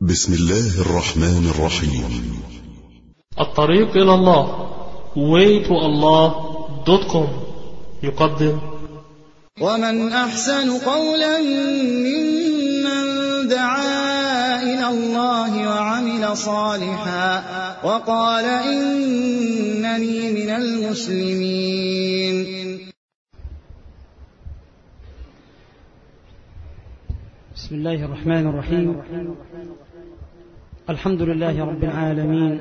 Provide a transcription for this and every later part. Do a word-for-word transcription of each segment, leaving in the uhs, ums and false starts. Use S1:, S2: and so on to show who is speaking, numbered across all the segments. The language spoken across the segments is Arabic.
S1: بسم الله الرحمن الرحيم.
S2: الطريق إلى الله way to allah دوت كوم يقدم
S3: ومن أحسن قولا ممن دعا إلى الله وعمل صالحا وقال إنني من المسلمين.
S4: بسم الله الرحمن الرحيم. الحمد لله رب العالمين،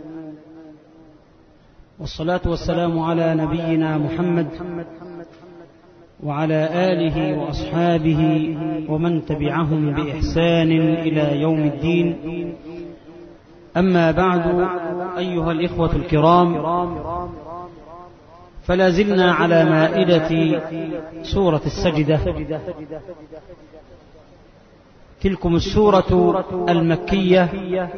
S4: والصلاة والسلام على نبينا محمد وعلى آله وأصحابه ومن تبعهم بإحسان إلى يوم الدين. أما بعد، أيها الإخوة الكرام، فلا زلنا على مائدة سورة السجدة، تلكم السورة المكية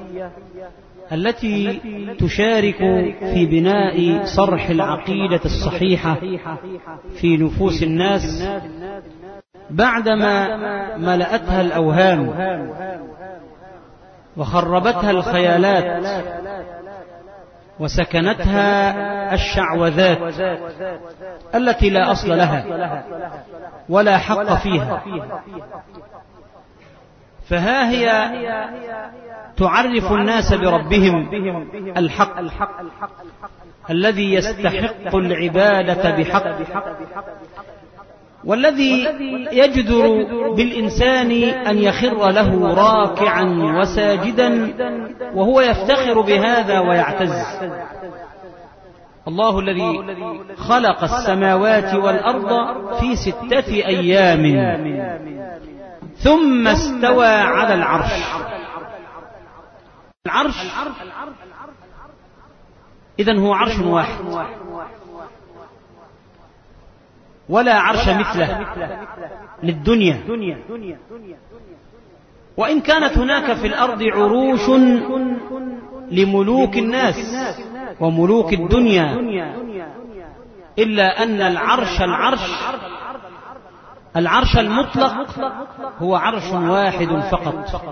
S4: التي تشارك في بناء صرح العقيدة الصحيحة في نفوس الناس بعدما ملأتها الأوهام وخربتها الخيالات وسكنتها الشعوذات التي لا أصل لها ولا حق فيها. فها هي تعرف الناس بربهم الحق الذي يستحق العبادة بحق، والذي يجدر بالإنسان أن يخر له راكعا وساجدا وهو يفتخر بهذا ويعتز. الله الذي خلق السماوات والأرض في ستة أيام ثم استوى على العرش. العرش إذن هو عرش واحد ولا عرش مثله للدنيا، وإن كانت هناك في الأرض عروش لملوك الناس وملوك الدنيا، إلا أن العرش العرش العرش المطلق هو عرش واحد فقط،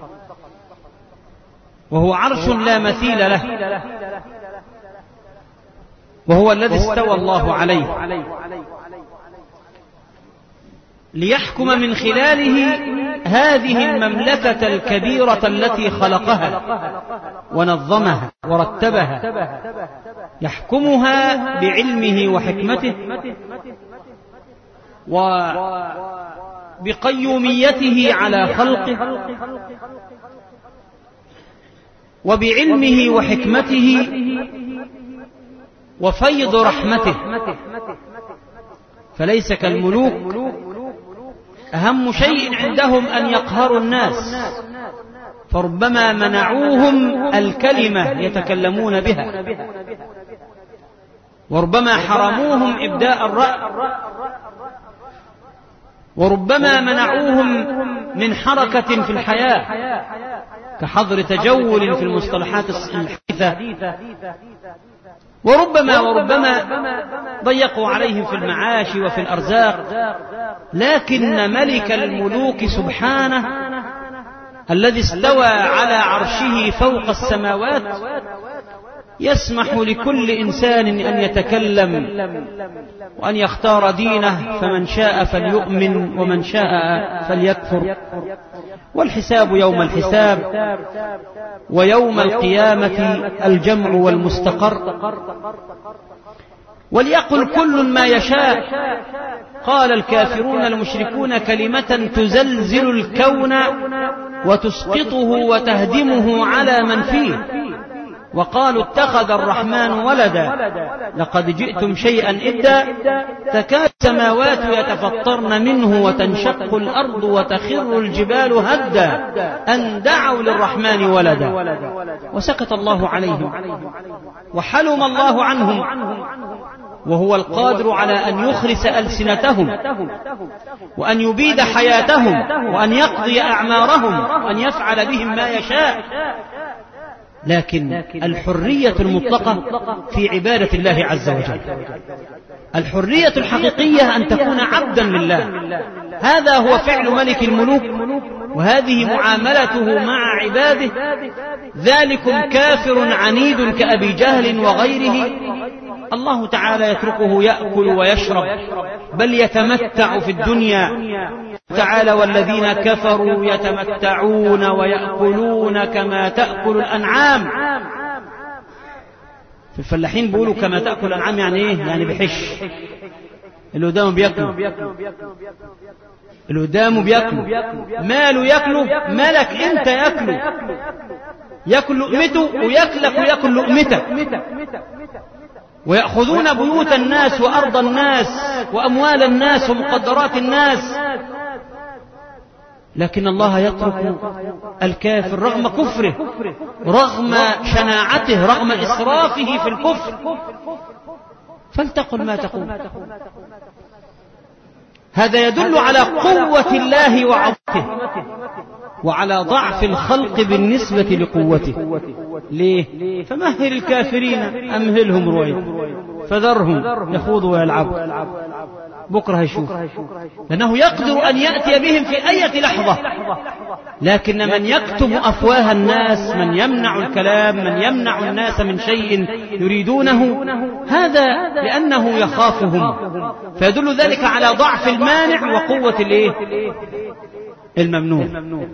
S4: وهو عرش لا مثيل له، وهو الذي استوى الله عليه ليحكم من خلاله هذه المملكة الكبيرة التي خلقها ونظمها ورتبها، يحكمها بعلمه وحكمته وبقيوميته على خلقه وبعلمه وحكمته وفيض رحمته. فليس كالملوك أهم شيء عندهم أن يقهروا الناس، فربما منعوهم الكلمة يتكلمون بها، وربما حرموهم إبداء الرأي، وربما منعوهم من حركة في الحياة كحظر تجول في المصطلحات الحديثة، وربما وربما ضيقوا عليهم في المعاش وفي الأرزاق. لكن ملك الملوك سبحانه الذي استوى على عرشه فوق السماوات يسمح لكل إنسان أن يتكلم وأن يختار دينه، فمن شاء فليؤمن ومن شاء فليكفر، والحساب يوم الحساب، ويوم القيامة الجمع والمستقر. وليقل كل ما يشاء. قال الكافرون المشركون كلمة تزلزل الكون وتسقطه وتهدمه على من فيه، وقالوا اتخذ الرحمن ولدا لقد جئتم شيئا إدا تكاد السماوات يتفطرن منه وتنشق الأرض وتخر الجبال هدا أن دعوا للرحمن ولدا. وسكت الله عليهم وحلم الله عنهم، وهو القادر على أن يخرس ألسنتهم وأن يبيد حياتهم وأن يقضي أعمارهم وأن يفعل بهم ما يشاء. لكن الحرية المطلقة في عبادة الله عز وجل، الحرية الحقيقية أن تكون عبدا لله. هذا هو فعل ملك الملوك وهذه معاملته مع عباده، ذلكم كافر عنيد كأبي جهل وغيره، الله تعالى يتركه يأكل ويشرب بل يتمتع في الدنيا. تعالى والذين كفروا يتمتعون ويأكلون كما تأكل الأنعام. في الفلاحين بيقولوا كما تأكل الأنعام، يعني إيه؟ يعني بحش، اللي قدامه بيأكلوا، اللي قدامه بيأكلوا، ماله يأكله، مالك أنت يأكله، يأكل لقمته ويأكلك ويأكل لقمتك. ويأخذون بيوت الناس وأرض الناس وأموال الناس ومقدرات الناس، لكن الله يترك الكافر رغم كفره، رغم شناعته، رغم إسرافه في الكفر. فلتقل ما تقول. هذا يدل على قوة الله وعظمته وعلى ضعف الخلق بالنسبة لقوته. ليه؟ فمهل الكافرين أمهلهم رويدا فذرهم يخوضوا ويلعبوا، بكرة هيشوف، لأنه يقدر أن يأتي بهم في أي لحظة. لكن من يكتم أفواه الناس، من يمنع الكلام، من يمنع الناس من شيء يريدونه، هذا لأنه يخافهم، فيدل ذلك على ضعف المانع وقوة الايه؟ الممنوع.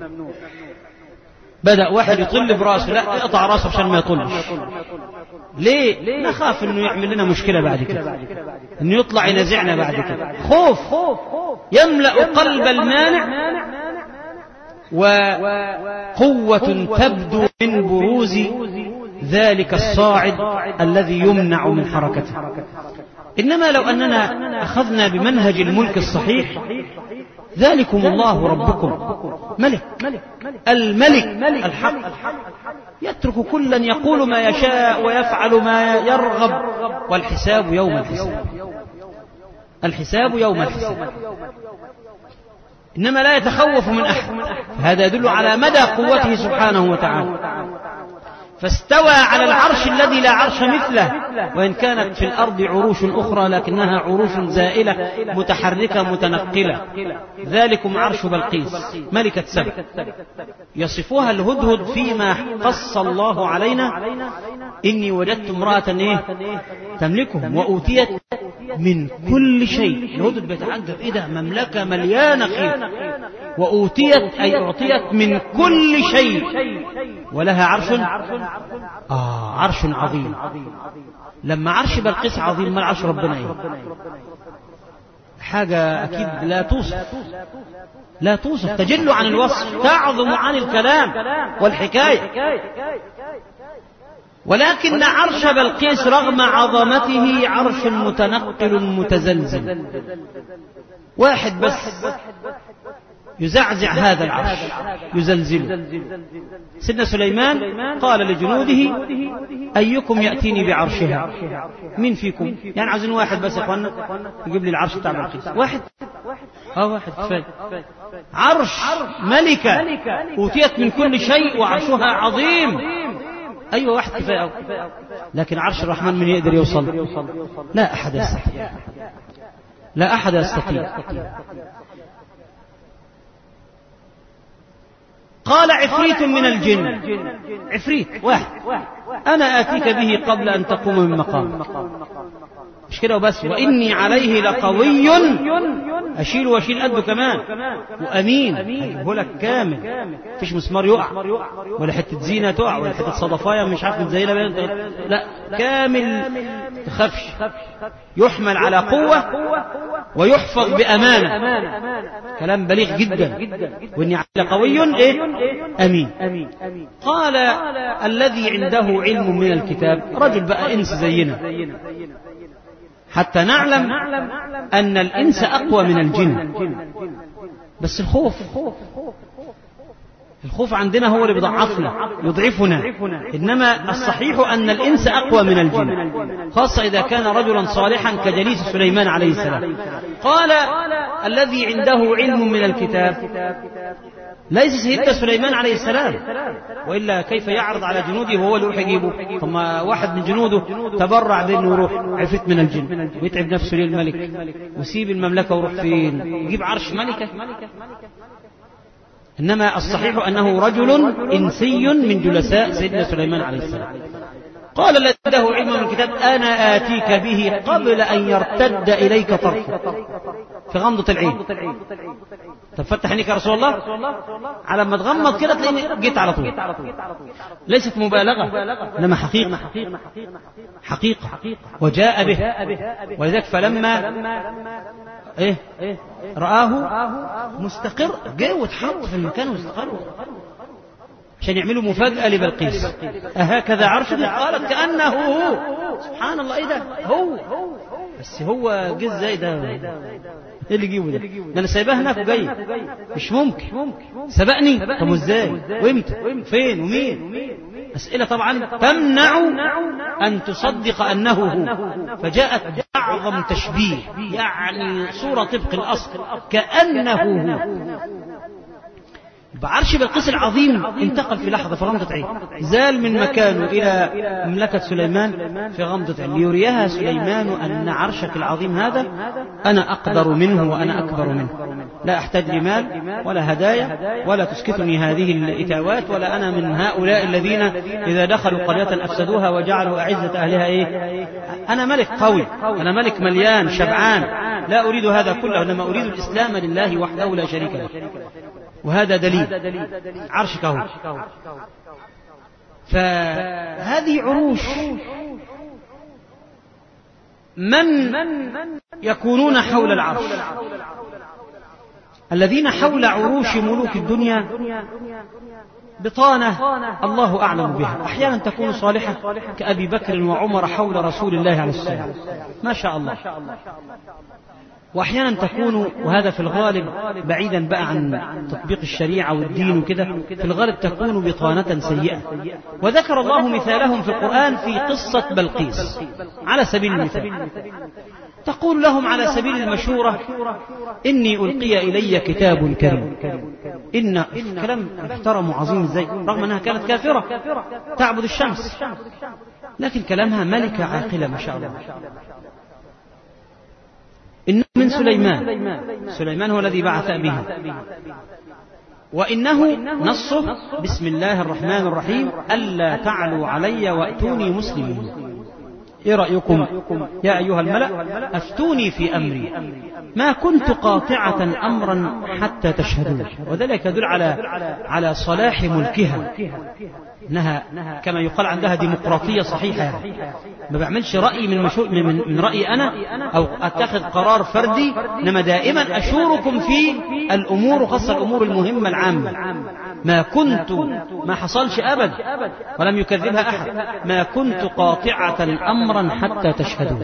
S4: بدأ واحد يطل براسه، لا اقطع راسه عشان ما يطلش. ليه؟ نخاف انه يعمل لنا مشكلة بعد كده، انه يطلع ينازعنا بعد كده. خوف يملأ قلب المانع، وقوة تبدو من بروز ذلك الصاعد الذي يمنع من حركته. إنما لو أننا أخذنا بمنهج الملك الصحيح، ذلكم الله ربكم ملك، الملك الحق، يترك كلا يقول ما يشاء ويفعل ما يرغب، والحساب يوم الحساب، الحساب يوم الحساب. إنما لا يتخوف من أحد. هذا يدل على مدى قوته سبحانه وتعالى. فاستوى على العرش الذي لا عرش مثله، وإن كانت في الأرض عروش أخرى لكنها عروش زائلة متحركة متنقلة. ذلكم عرش بلقيس ملكة سبع، يصفها الهدهد فيما قص الله علينا: إني وجدت امرأة إيه؟ تملكهم وأوتيت من كل شيء. الهدهد بيتعجب: إيه ده؟ مملكة مليانة خير، وأوتيت أي أعطيت من كل شيء، ولها عرش آه عرش عظيم. لما عرش بلقيس عظيم، ما العرش ربنا إيه؟ حاجة أكيد لا توصف، لا توصف، تجل عن الوصف، تعظم عن الكلام والحكاية. ولكن عرش بلقيس رغم عظمته عرش متنقل متزلزل. واحد بس يزعزع هذا العرش، يزلزله. سيدنا سليمان قال لجنوده: أيكم يأتيني بعرشها؟ مين فيكم؟ يعني عايزين واحد بس يا اخوانا يجيب لي العرش بتاع بلقيس. واحد؟ اه واحد كفايه. عرش ملكة أوتيت من كل شيء وعرشها عظيم. أيوة واحد كفايه. لكن عرش الرحمن من يقدر يوصل؟ لا أحد يستطيع، لا أحد يستطيع. قال عفريت من الجن، عفريت واحد: أنا آتيك به قبل أن تقوم من مقام. مش كده وبس، وإني عليه لقوي، أشيل وأشيل قده كمان، وأمين، هجيبه لك كامل، فيش مسمار يقع ولا حتة زينة تقع ولا حتة صدفاية مش عارف متزينة، لا، كامل، تخافش، يحمل على قوة ويحفظ بأمانة. كلام بليغ جدا. وإني على قوي إيه؟ أمين. قال الذي عنده علم من الكتاب، رجل بقى إنس زينا، حتى نعلم أن الإنس أقوى من الجن. بس الخوف الخوف عندنا هو اللي بيضعفنا يضعفنا، إنما الصحيح أن الإنس أقوى من الجن، خاصة إذا كان رجلا صالحا كجليس سليمان عليه السلام. قال الذي عنده علم من الكتاب، ليس سيدنا سليمان عليه السلام، وإلا كيف يعرض على جنوده وهو اللي يروح يجيبه؟ ثم واحد من جنوده تبرع بأنه يروح، عفت من الجن ويتعب نفسه للملك ويسيب المملكة ويروح فين؟ يجيب عرش ملكة؟ إنما الصحيح أنه رجل إنسي من جلساء سيدنا سليمان عليه السلام. قال الذي عنده علم من الكتاب أنا آتيك به قبل أن يرتد إليك طرفك، في غمضة العين. طب فتح عينيك يا رسول الله، على ما تغمض كده تلاقيني جيت على طول. ليست مبالغة إنما حقيقة حقيقة وجاء به. ولذلك فلما إيه رآه مستقر جاء وتحط في المكان واستقر عشان يعملوا مفاجأة لبلقيس. أهكذا عرشك؟ قالت كأنه هو. سبحان الله، إيه ده هو، بس هو جه ازاي ده؟ ايه اللي جيبه ده؟ ده انا سايباه هناك وجاي، مش ممكن سبقني. طب وازاي وامتى فين ومين؟ أسئلة طبعا تمنع أن تصدق أنه هو. فجاءت أعظم تشبيه، يعني صورة طبق الأصل كأنه هو. بعرش بلقيس العظيم انتقل في لحظة في غمضة عين، زال من مكانه إلى مملكة سليمان في غمضة عين، ليريها سليمان أن عرشك العظيم هذا أنا أقدر منه وأنا أكبر منه، لا أحتاج لمال ولا هدايا ولا تسكتني هذه الإتاوات، ولا أنا من هؤلاء الذين إذا دخلوا قرية أفسدوها وجعلوا أعزة أهلها إيه. أنا ملك قوي، أنا ملك مليان شبعان، لا أريد هذا كله، إنما أريد الإسلام لله وحده لا شريك له. وهذا دليل عرشك هو. فهذه عروش من يكونون حول العرش. الذين حول عروش ملوك الدنيا بطانة الله أعلم بها، أحيانا تكون صالحة كأبي بكر وعمر حول رسول الله عليه السلام ما شاء الله، وأحيانا تكون، وهذا في الغالب بعيدا بقى عن تطبيق الشريعة والدين وكده، في الغالب تكون بطانة سيئة. وذكر الله مثالهم في القرآن في قصة بلقيس على سبيل المثال. تقول لهم على سبيل المشورة إني ألقي إلي كتاب كريم. إن كلام محترم وعظيم ازاي، رغم أنها كانت كافرة تعبد الشمس، لكن كلامها ملكة عاقلة ما شاء الله. إنه من سليمان، سليمان هو الذي بعث به، وإنه نصه بسم الله الرحمن الرحيم ألا تعلوا علي وأتوني مسلمين. إيه رأيكم يا أيها الملأ أفتوني في أمري ما كنت قاطعة أمرا حتى تشهدون. وذلك يدل على على صلاح ملكها، إنها كما يقال عندها ديمقراطية صحيحة، يعني ما بعملش رأي من, مشو... من من رأيي أنا أو أتخذ قرار فردي، إنما دائما أشوركم في الأمور، وخاصة الأمور المهمة العامة. ما كنت، ما حصلش أبدا ولم يكذبها أحد، ما كنت قاطعة أمرا حتى تشهدون.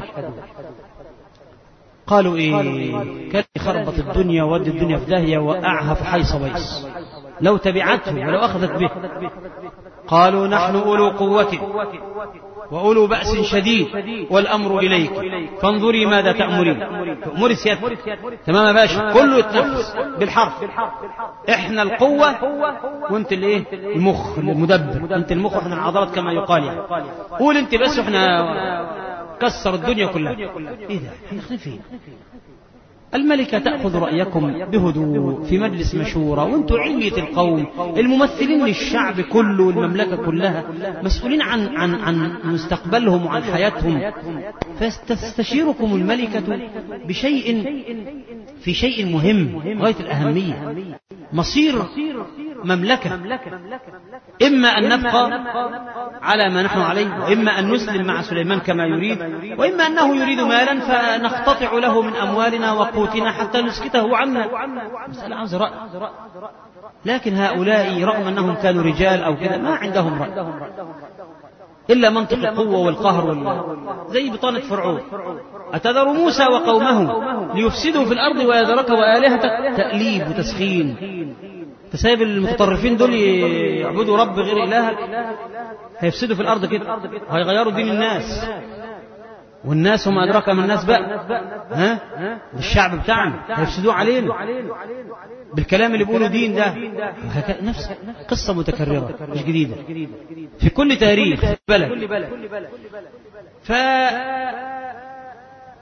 S4: قالوا إيه؟ كان خربت الدنيا ودي الدنيا في داهية وقعها في حيص بيص لو تبعته ولو أخذت به. قالوا نحن أولو قوة وأولو بأس شديد والأمر إليك فانظري ماذا تأمرين. تأمري سيادتك تمام يا باشا، كله يتنفس بالحرف. إحنا القوة وانت الايه المخ المدبر، انت المخ واحنا العضلات كما يقال، يعني قول انت بس واحنا كسر الدنيا كلها. ايه ده احنا فين؟ الملكة تأخذ رأيكم بهدوء في مجلس مشورة، وانتم علية القوم الممثلين للشعب كله والمملكة كلها، مسؤولين عن عن عن مستقبلهم وعن حياتهم، فاستشيركم الملكة بشيء في شيء مهم غاية الأهمية، مصير مملكة، إما أن نبقى على ما نحن عليه، وإما أن نسلم مع سليمان كما يريد، وإما أنه يريد مالا فنقتطع له من أموالنا وقوتنا حتى نسكته عنا. مسألة عاوزة رأي. لكن هؤلاء رغم أنهم كانوا رجال أو كذا ما عندهم رأي إلا منطق القوة والقهر وال... زي بطانة فرعون، أتذر موسى وقومه ليفسدوا في الأرض ويذرك وآلهتك تأليب وتسخين. تسايب المتطرفين دول يعبدوا رب غير إلهك، هيفسدوا في الأرض كده، هيغيروا دين الناس، والناس هم أدرك من الناس بقى، ها الشعب بتاعنا هيفسدوا علينا بالكلام اللي بيقولوا دين ده. نفس قصة متكررة مش جديدة في كل تاريخ بلد. فهذه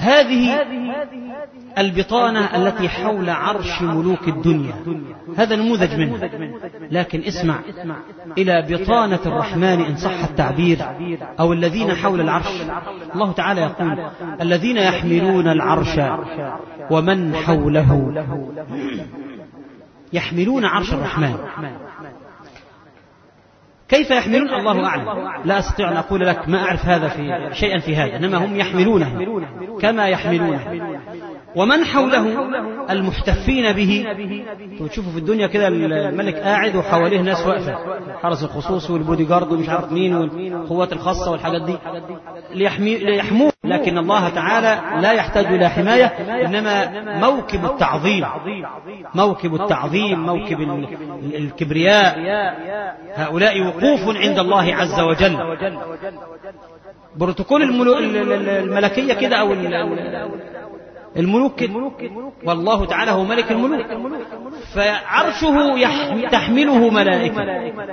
S4: هذه البطانة التي حول عرش ملوك الدنيا، هذا نموذج منه. لكن اسمع إلى بطانة الرحمن إن صح التعبير، أو الذين حول العرش. الله تعالى يقول: الذين يحملون العرش ومن حوله يحملون عرش الرحمن. كيف يحملون؟ الله أعلم، لا أستطيع أن أقول لك ما أعرف هذا في شيئا في هذا، إنما هم يحملونه كما يحملونه. ومن حوله المحتفين به. تشوفوا في الدنيا كده الملك قاعد وحواليه ناس واقفة، حرس الخصوص والبودي جارد ومش عارف مين والقوات الخاصة والحاجات دي ليحموه. لكن الله تعالى لا يحتاج إلى حماية، إنما موكب التعظيم، موكب التعظيم، موكب الكبرياء. هؤلاء وقوف عند الله عز وجل. بروتوكول الملكية كده أو الملوك، والله تعالى هو ملك الملوك، فعرشه تحمله ملائكة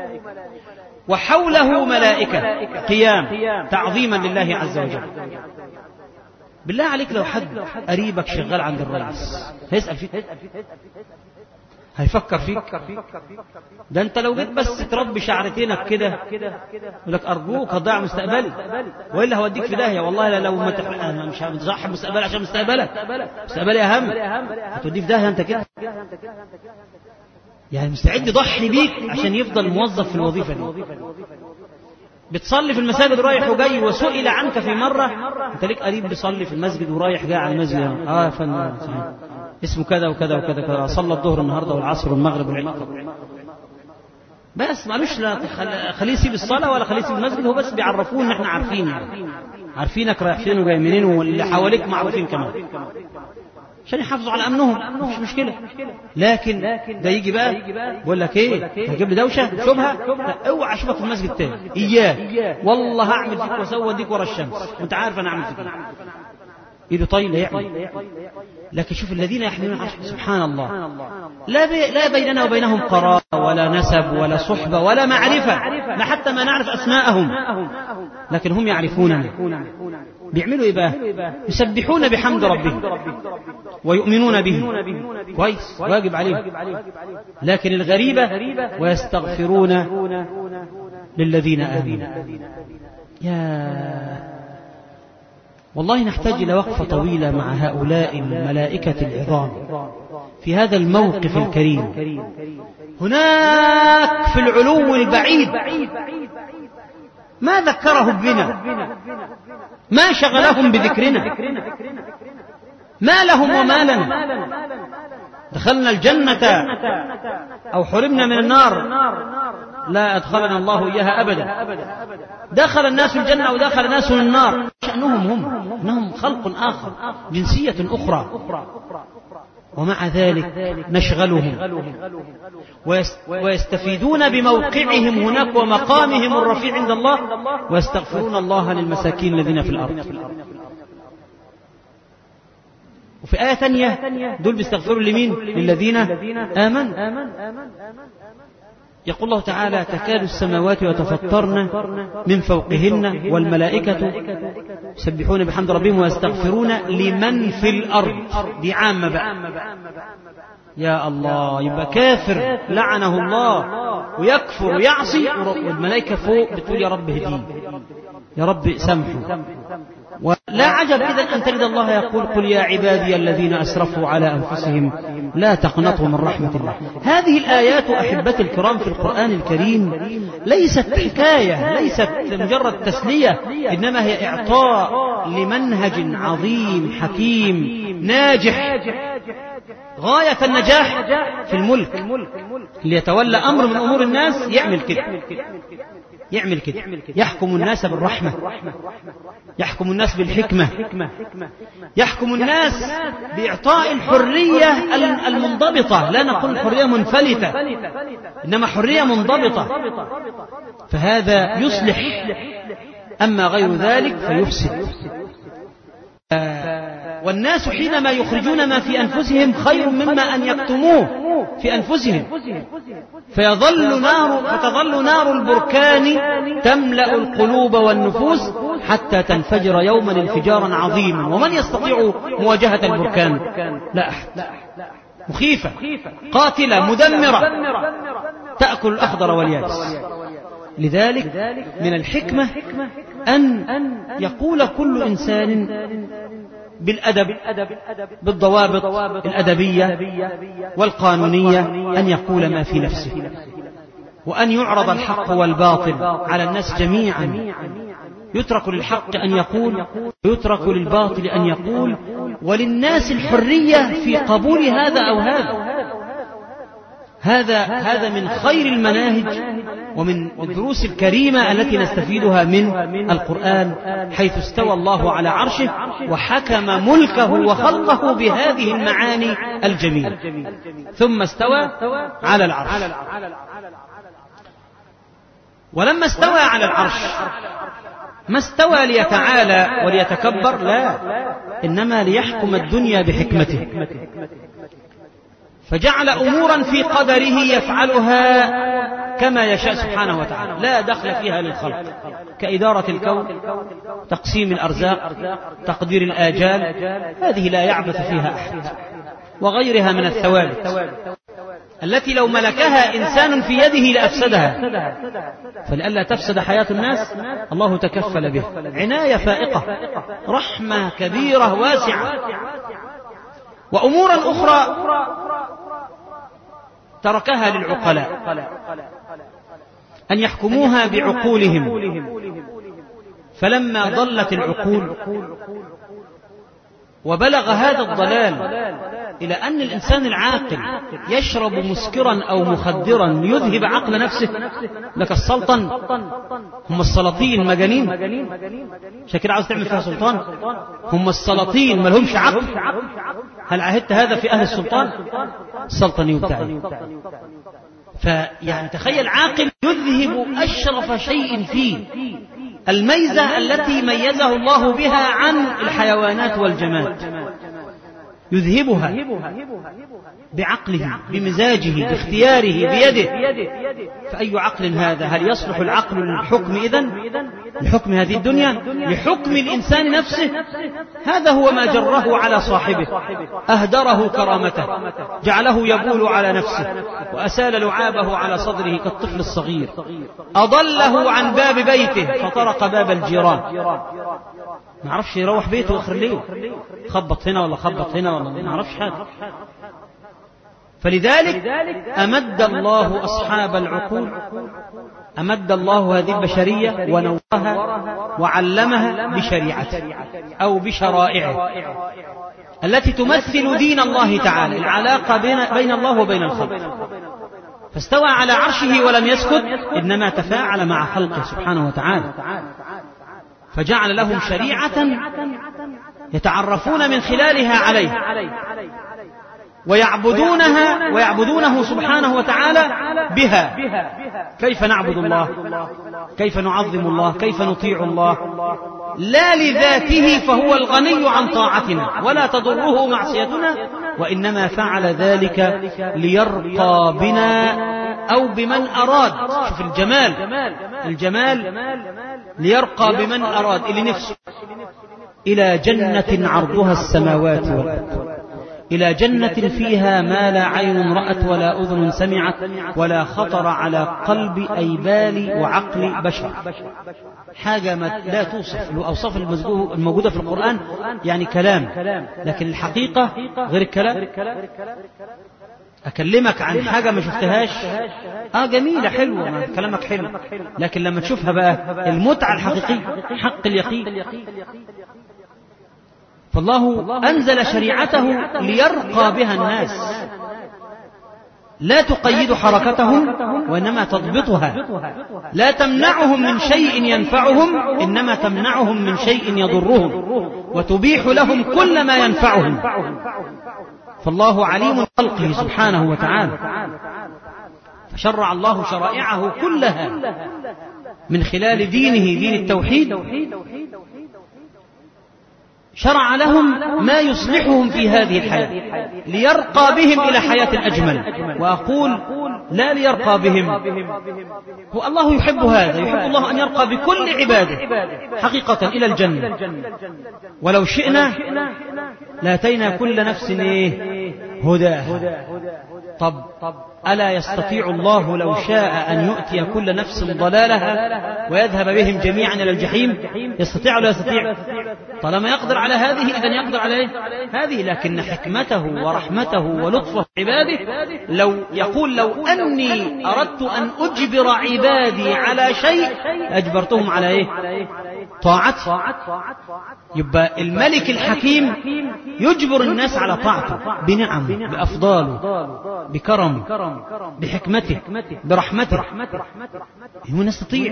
S4: وحوله ملائكة قيام تعظيما لله عز وجل. بالله عليك لو حد قريبك شغال عند الرئيس هيسأل فيك؟ هيفكر فيك؟ ده انت لو جيت بس تربي شعرتينك كده يقول لك ارجوك هتضيع مستقبلي، والا هوديك في داهيه. والله لو ما تح... انا مش هضحي مستقبلي عشان مستقبلك، مستقبلي اهم، هتوديه في داهيه انت كده. يعني مستعد يضحي بيك عشان يفضل موظف في الوظيفه دي. بتصلي في المساجد رايح وجاي، وسئل عنك في مرة: انت ليك قريب بيصلي في المسجد ورايح جاي على المسجد؟ اه يا فندم اسمه كذا وكذا وكذا كذا، صلى الظهر النهارده والعصر والمغرب والعشاء. بس معلوش، لا خليه يسيب الصلاة ولا خليه يسيب المسجد، هو بس بيعرفوه ان احنا عارفين، يعني عارفينك رايح فين وجاي منين، واللي حواليك معروفين كمان عشان يحافظوا على امنهم، مش مشكله. لكن ده يجي بقى يقول لك ايه، هتجيب لي دوشه شبهه، لا اوعى اشوفك في المسجد تاني، اياك والله هعمل فيك واسوي اديك ورا الشمس وانت عارف انا اعمل فيك ايده طايله يعمل. لكن شوف الذين يحملون عرش، سبحان الله، لا بي لا بيننا وبينهم قرابه ولا نسب ولا صحبه ولا معرفه، لا حتى ما نعرف اسماءهم، لكن هم يعرفوننا. بيعملوا ايه بقى؟ يسبحون بحمد ربهم ويؤمنون به، كويس، واجب عليهم. لكن الغريبة ويستغفرون للذين آمنوا. يا والله نحتاج إلى وقفة طويلة مع هؤلاء الملائكة العظام في هذا الموقف الكريم. هناك في العلو البعيد ما ذكرهم بنا، ما شغلهم بذكرنا، ما لهم وما لنا. دخلنا الجنة أو حرمنا من النار، لا أدخلنا الله إياها أبدا. دخل الناس الجنة ودخل الناس النار، شأنهم هم إنهم خلق آخر، جنسية أخرى، ومع ذلك نشغلهم ويستفيدون بموقعهم هناك ومقامهم الرفيع عند الله، ويستغفرون الله للمساكين الذين في الأرض. وفي آية ثانية دول بيستغفروا لمين؟ للذين آمنوا. يقول الله تعالى: تكاد السماوات يتفطرن من فوقهن والملائكة يسبحون بحمد ربهم ويستغفرون لمن في الأرض. دي عامة بقى، يا الله، يبقى كافر لعنه الله ويكفر ويعصي، والملائكة فوق بتقول يا رب هديه، يا رب سامحه. ولا عجب إذن أن تجد الله يقول: قل يا عبادي الذين أسرفوا على أنفسهم لا تقنطوا من رحمة الله. هذه الآيات أحبتي الكرام في القرآن الكريم ليست حكاية، ليست مجرد تسلية، إنما هي إعطاء لمنهج عظيم حكيم ناجح غاية النجاح في الملك. اللي يتولى أمر من أمور الناس يعمل كده، يعمل كده، يحكم الناس بالرحمة، يحكم الناس بالحكمة، يحكم الناس بإعطاء الحرية المنضبطة. لا نقول حرية منفلتة، إنما حرية منضبطة، فهذا يصلح، أما غير ذلك فيفسد. والناس حينما يخرجون ما في أنفسهم خير مما أن يكتموه في أنفسهم، فيظل نار فتظل نار البركان تملأ القلوب والنفوس حتى تنفجر يوما انفجارا عظيما، ومن يستطيع مواجهة البركان؟ لا أحد. مخيفة قاتلة مدمرة تأكل الأخضر واليابس. لذلك من الحكمة أن يقول كل إنسان بالأدب، بالضوابط الأدبية والقانونية، أن يقول ما في نفسه، وأن يعرض الحق والباطل على الناس جميعا. يترك للحق أن يقول ويترك للباطل أن يقول، وللناس الحرية في قبول هذا أو هذا. هذا هذا من خير المناهج ومن الدروس الكريمة التي نستفيدها من القرآن، حيث استوى الله على عرشه وحكم ملكه وخلقه بهذه المعاني الجميلة، ثم استوى على العرش. ولما استوى على العرش ما استوى ليتعالى وليتكبر، لا، إنما ليحكم الدنيا بحكمته، فجعل أمورا في قدره يفعلها كما يشاء سبحانه وتعالى، لا دخل فيها للخلق، كإدارة الكون، تقسيم الأرزاق، تقدير الآجال، هذه لا يعبث فيها أحد، وغيرها من الثوابت التي لو ملكها إنسان في يده لأفسدها، فلئلا تفسد حياة الناس الله تكفل به. عناية فائقة، رحمة كبيرة واسعة. وأمورا أخرى تركها للعقلاء أن يحكموها بعقولهم، فلما ضلت العقول وبلغ هذا الضلال إلى أن الإنسان العاقل يشرب مسكرا أو مخدرا ليذهب عقل نفسه، لك السلطن، هم السلاطين مجانين، شكرا عاوز تعمل فيها سلطان، هم السلاطين ما لهمش عقل. هل عهدت هذا في أهل السلطان؟ السلطن يبتعي. فيعني تخيل عاقل يذهب أشرف شيء فيه، الميزة التي ميزه الله بها عن الحيوانات والجماد، يذهبها بعقله، بمزاجه، باختياره، بيده. فأي عقل هذا؟ هل يصلح العقل للحكم إذن؟ لحكم هذه الدنيا؟ لحكم الإنسان نفسه؟ هذا هو ما جره على صاحبه، أهدره كرامته، جعله يبول على نفسه، وأسال لعابه على صدره كالطفل الصغير، أضله عن باب بيته فطرق باب الجيران، ما عرفش يروح بيته آخر الليل، خبط هنا ولا خبط هنا ولا ما عرفش حاجة. فلذلك أمد الله أصحاب العقول، أمد الله هذه البشرية ونوّها وعلمها بشريعته أو بشرائعه التي تمثل دين الله تعالى، العلاقة بين, بين الله وبين الخلق. فاستوى على عرشه ولم يسكت، إنما تفاعل مع خلقه سبحانه وتعالى، فجعل لهم شريعة يتعرفون من خلالها عليه ويعبدونها ويعبدونه سبحانه وتعالى بها. كيف نعبد الله؟ كيف نعظم الله؟ كيف نطيع الله؟ لا لذاته فهو الغني عن طاعتنا ولا تضره معصيتنا، وإنما فعل ذلك ليرقى بنا أو بمن أراد. شوف الجمال، الجمال ليرقى بمن أراد، اللي نفسه إلى جنة عرضها السماوات والأرض، إلى جنة فيها ما لا عين رأت ولا أذن سمعت ولا خطر على قلب أي بال وعقل بشر. حاجة ما لا توصف، الأوصاف الموجودة في القرآن يعني كلام، لكن الحقيقة غير الكلام. أكلمك عن حاجة ما شفتهاش، آه جميلة حلوة، كلامك حلو، لكن لما تشوفها بقى المتعة الحقيقية، حق اليقين. فالله أنزل شريعته ليرقى بها الناس، لا تقيد حركتهم وإنما تضبطها، لا تمنعهم من شيء ينفعهم إنما تمنعهم من شيء يضرهم، وتبيح لهم كل ما ينفعهم. فالله عليم خلقه سبحانه وتعالى، فشرع الله شرائعه كلها من خلال دينه، دين التوحيد، شرع لهم ما يصلحهم في هذه الحياة ليرقى بهم إلى حياة أجمل. وأقول لا ليرقى بهم. هو الله يحب هذا، يحب الله أن يرقى بكل عباده حقيقة إلى الجنة. ولو شئنا لاتينا كل نفس إيه؟ هداها. طب ألا يستطيع الله لو شاء أن يؤتي كل نفس ضلالها ويذهب بهم جميعا إلى الجحيم؟ يستطيع ولا يستطيع؟ طالما يقدر على هذه إذن يقدر عليه هذه. لكن حكمته ورحمته ولطفه عباده لو يقول لو أني أردت أن أجبر عبادي على شيء أجبرتهم على إيه؟ طاعته. يبقى الملك الحكيم يجبر الناس على طاعته بنعم، بأفضاله، بكرمه، بحكمته، برحمته. هو نستطيع.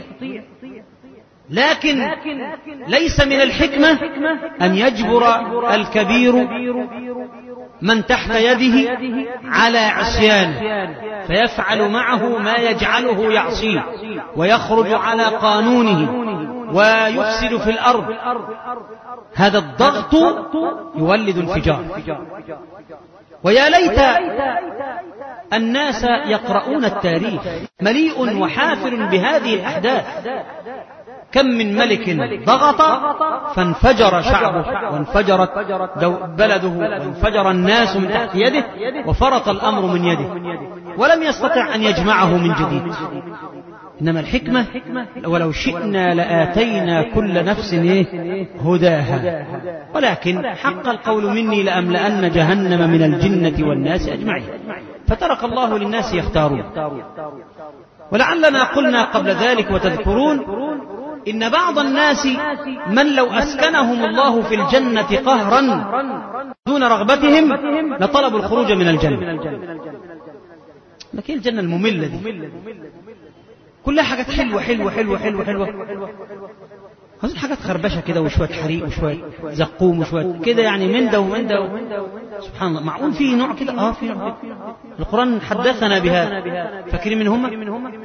S4: لكن ليس من الحكمة أن يجبر الكبير من تحت يده على عصيانه فيفعل معه ما يجعله يعصيه ويخرج على قانونه ويفسد في الأرض. هذا الضغط يولد انفجار. ويا ليت الناس يقرؤون التاريخ مليء وحافل بهذه الأحداث. كم من ملك ضغط فانفجر شعبه وانفجرت بلده وانفجر الناس من تحت يده وفرط الأمر من يده ولم يستطع أن يجمعه من جديد. إنما الحكمة ولو شئنا لآتينا كل نفس هداها. ولكن حق القول مني لأملأن جهنم من الجنة والناس أجمعين. فترك الله للناس يختارون. ولعلنا قلنا قبل ذلك وتذكرون إن بعض الناس من لو أسكنهم الله في الجنة قهرا دون رغبتهم لطلبوا الخروج من الجنة. لكن الجنة المملة دي كلها حاجات حلوة حلوة حلوة حلوة حلوة هذه حاجات خربشة كده وشوية حريق وشوية زقوم وشوية كده يعني من ده ومن ده. سبحان الله. معقول في نوع كده؟ آه في نوع. القرآن حدثنا بهذا. فاكرين من هم؟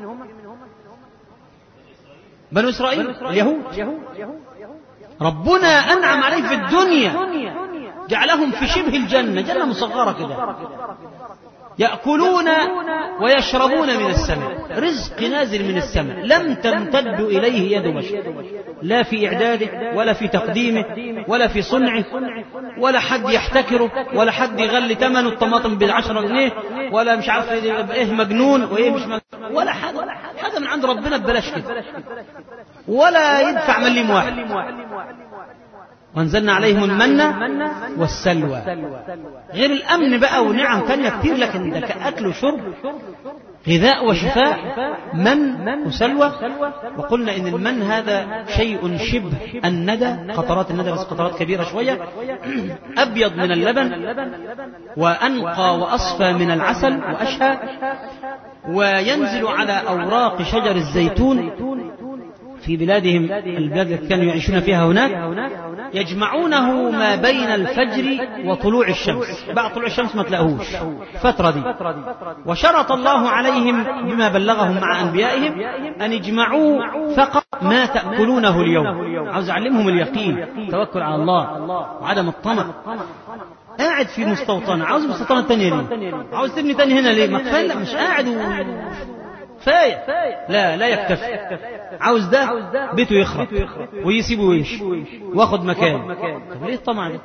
S4: بنو إسرائيل اليهود. ربنا أنعم عليه في الدنيا جعلهم في شبه الجنة، جنة مصغرة كده، يأكلون ويشربون من السماء، رزق نازل من السماء لم تمتد إليه يد بشر، لا في إعداده ولا في تقديمه ولا في صنعه، ولا حد يحتكره ولا حد يغلي ثمنه الطماطم بعشرة جنيه ولا مش عارف ايه مجنون وايه مش مجنون ولا حاجة. حاجة من عند ربنا ببلاش كده ولا يدفع مليم واحد. وانزلنا عليهم المن والسلوى، غير الأمن بقى ونعم تانية كتير، لكن ده كأكل وشرب، غذاء وشفاء، من وسلوى. وقلنا إن المن هذا شيء شبه الندى، قطرات الندى بس قطرات كبيرة شوية، أبيض من اللبن وأنقى وأصفى من العسل وأشهى، وينزل على أوراق شجر الزيتون في بلادهم، البلاد التي كانوا يعيشون فيها هناك، يجمعونه ما بين الفجر وطلوع الشمس. بعد طلوع الشمس ما تلاقوهوش فترة دي. وشرط الله عليهم بما بلغهم مع أنبيائهم أن يجمعوا فقط ما تأكلونه اليوم. عاوز أعلمهم اليقين، توكل على الله وعدم الطمع. قاعد في مستوطنة، عاوز مستوطنة تانية ليه؟ عاوز تبني تاني هنا ليه؟ ما كفاية؟ لا مش قاعد و... كفاية. لا لا يكتفي، عاوز ده بيته يخرب ويسيبه ويمشي واخد مكان. طب ليه الطمع ده؟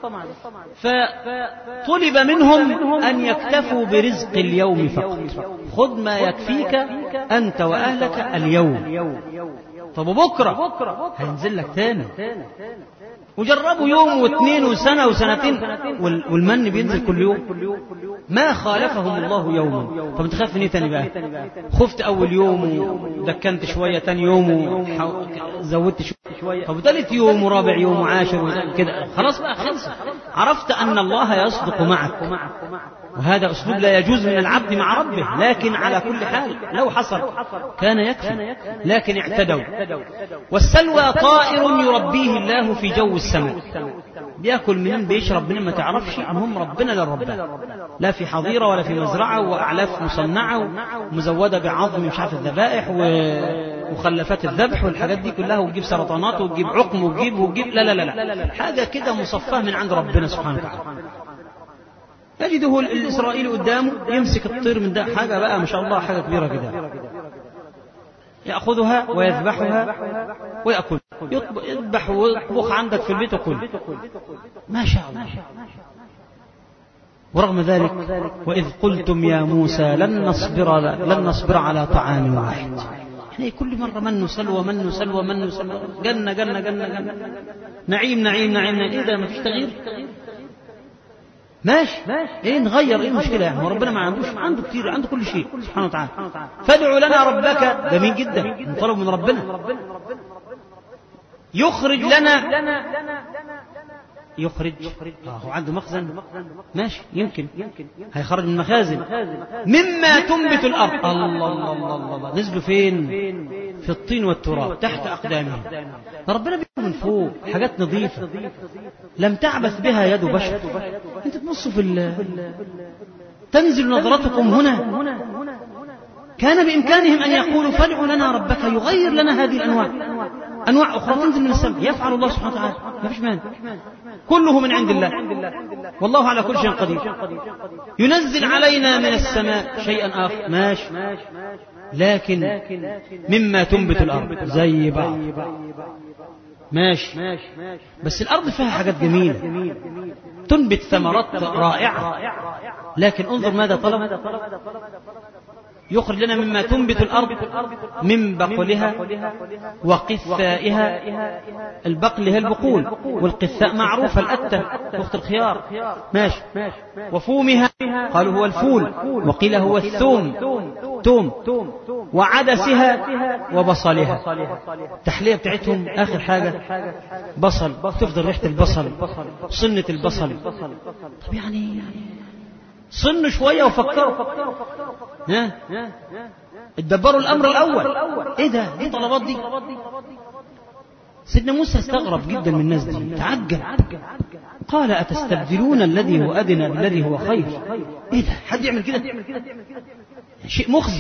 S4: فطلب منهم أن يكتفوا برزق اليوم فقط. خذ ما يكفيك أنت وأهلك اليوم. طب وبكرة هينزل لك تاني. وجربوا يوم واثنين وسنة وسنتين والمن بينزل كل يوم، ما خالفهم الله يوما. طب انت خاف من ايه تاني بقى؟ خفت اول يوم ودكنت شوية، تاني يوم وزودت شوية، طب ثالث يوم ورابع يوم وعاشر كده، خلاص بقى خلص. عرفت ان الله يصدق معك، وهذا أسلوب لا يجوز من العبد مع ربه. لكن على كل حال لو حصل كان يكفي، لكن اعتدوا. والسلوى طائر يربيه الله في جو السماء، بيأكل منين بيشرب منين ما تعرفش، هم ربنا للربان، لا في حظيرة ولا في مزرعة وأعلاف مصنعة ومزودة بعظم مش عارف الذبائح ومخلفات الذبح والحاجات دي كلها، وتجيب سرطانات وتجيب عقم وتجيب وتجيب لا لا لا لا، حاجة كده مصفاة من عند ربنا سبحانه وتعالى. يجده الإسرائيلي قدامه يمسك الطير من ده، حاجة بقى ما شاء الله، حاجة كبيرة كده، يأخذها ويذبحها ويأكل، يذبح ويطبخ عندك في البيت وكل ما شاء الله. ورغم ذلك وإذ قلتم يا موسى لن نصبر لن نصبر على طعام واحد، يعني كل مرة من سلوى من سلوى من سلوى، جنة جنة جنة جنة، نعيم نعيم نعيم، إيه ده ما فيش تغيير؟ ماشي ايه نغير، ايه المشكلة يعني؟ هو ربنا ما عندوش، عنده كتير، عنده كل شيء سبحانه وتعالى. فادعوا لنا ربك، جميل جدا، نطلب من ربنا يخرج لنا، يخرج آه هو عنده مخزن، ماشي يمكن هيخرج من مخازن مما تنبت الأرض. الله الله الله الله، نزلوا فين؟ في الطين والتراب تحت أقدامهم. ربنا بيقول من فوق حاجات نظيفة لم تعبث بها يد بشر. انت تبصوا في تنزل نظرتكم هنا. كان بإمكانهم أن يقولوا فادعوا لنا ربك يغير لنا هذه الأنواع، أنواع أخرى تنزل من السماء، يفعل الله سبحانه وتعالى، ما فيش مانع، كله من عند الله، والله على كل شيء قدير. ينزل علينا من السماء شيئا آخر، ماشي، لكن مما تنبت الأرض زي بعض، ماشي، بس الأرض فيها حاجات جميلة، تنبت ثمرات رائعة، لكن انظر ماذا طلب؟ يخرج لنا مما تنبت الأرض من بقلها وقثائها. البقل هي البقول، والقثاء معروفة الأتة أخت الخيار، ماشي، وفومها قالوا هو الفول، وقيل هو الثوم توم، وعدسها وبصلها. التحلية بتاعتهم آخر حاجة بصل، تفضل ريحة البصل، صنة البصل. طب يعني صنوا شوية وفكروا، ها اتدبروا الأمر الأول. ايه ده؟ ايه طلبات دي؟ سيدنا موسى استغرب جدا من الناس دي، تعجب، قال أتستبدلون الذي هو أدنى بالذي هو خير. ايه ده؟ حد يعمل كده؟ شيء مخزي.